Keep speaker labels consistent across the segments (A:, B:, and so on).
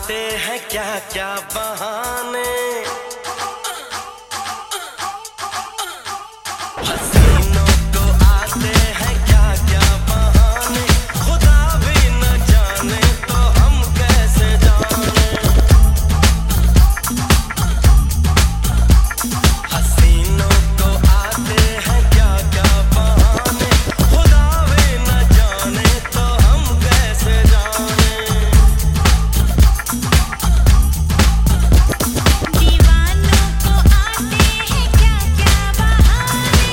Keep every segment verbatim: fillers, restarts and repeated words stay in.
A: आते हैं क्या क्या बहाने, हसीनों को आते हैं क्या क्या बहाने, खुदा भी न जाने तो हम कैसे जाने। हसीनों को आते हैं क्या क्या बहाने, खुदा भी न जाने तो हम कैसे जाने।
B: दीवानों को आते हैं क्या क्या बहाने,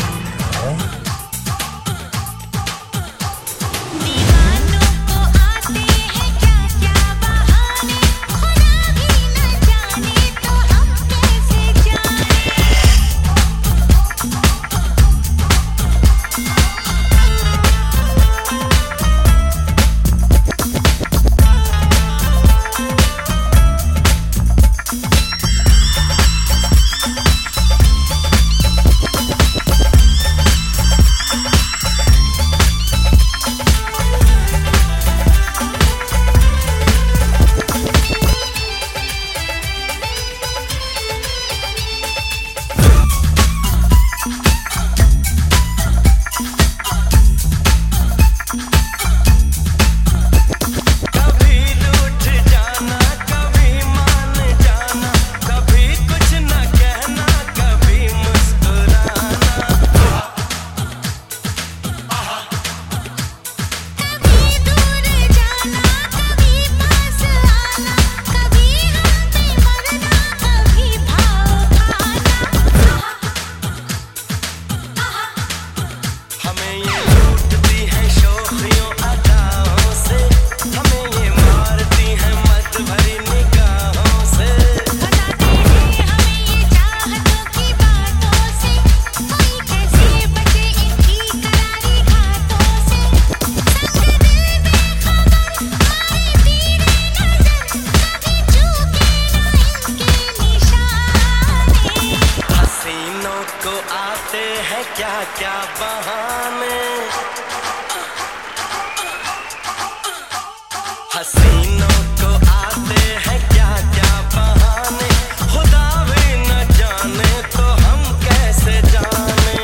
B: दीवानों को आते हैं क्या क्या बहाने, खुदा भी न जाने तो हम कैसे जाने।
A: कभी रूठ जाना कभी मान जाना, कभी कुछ न कहना कभी मुस्कुराना।
B: कभी दूर जाना कभी पास आना, कभी हम पे मरना कभी भाव खाना।
A: हमें ये लूटती है शोखियों अदाओं से, हमें ये मारती है मत भरी निगाहों से।
B: बताते हैं हमें ये चाहतों की बातों से, कोई कैसे बचे इनकी करारी घातों से। संग दिल बेखबर मारे तीरे नजर, कभी चूके ना इनके निशाने।
A: हसीनों को आते हैं क्या क्या बहाने, हसीनों को आते हैं क्या क्या बहाने, खुदा भी न जाने तो हम कैसे जाने।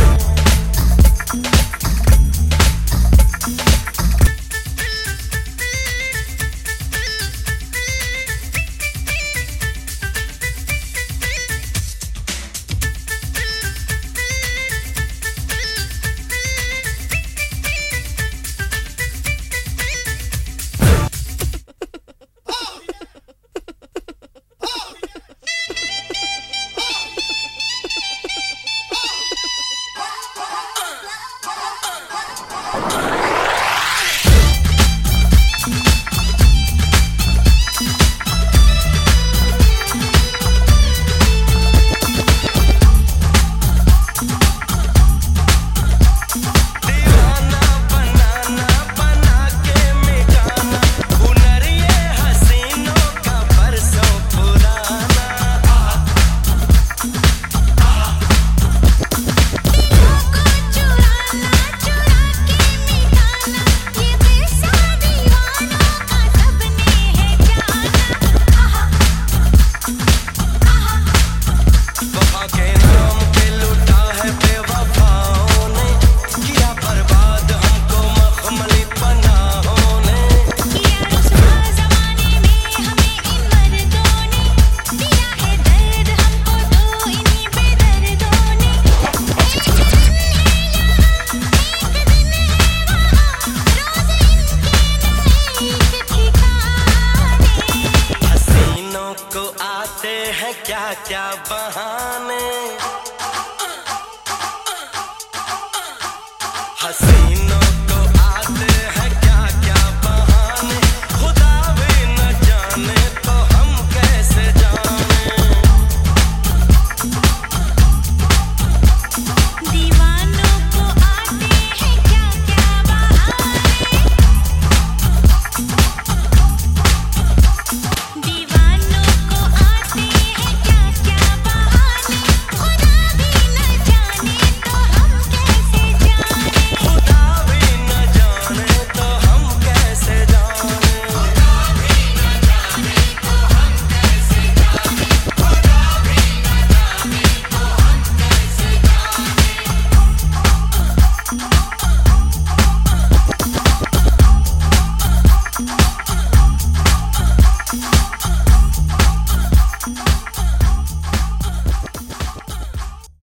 A: दीवाना बनाना बना के मिटाना, हुनर ये हसीनों का बरसों पुराना।
B: दिलों को चुराना चुरा के मिटाना, ये किस्सा दीवानों का सबने है जाना।
A: वफा के नाम पे लूटा है बेवफाओं ने, किया बर्बाद हमको मखमली पनाहों ने।
B: किया रुसवा ज़माने में हमें इन मर्दों ने, दिया है दर्द हमको तो इन्हीं बेदर्दों ने। एक दिन है यहाँ एक दिन है वहाँ, रोज़ इनके नए एक ठिकाने।
A: हसीनों को आते हैं क्या क्या बहाने,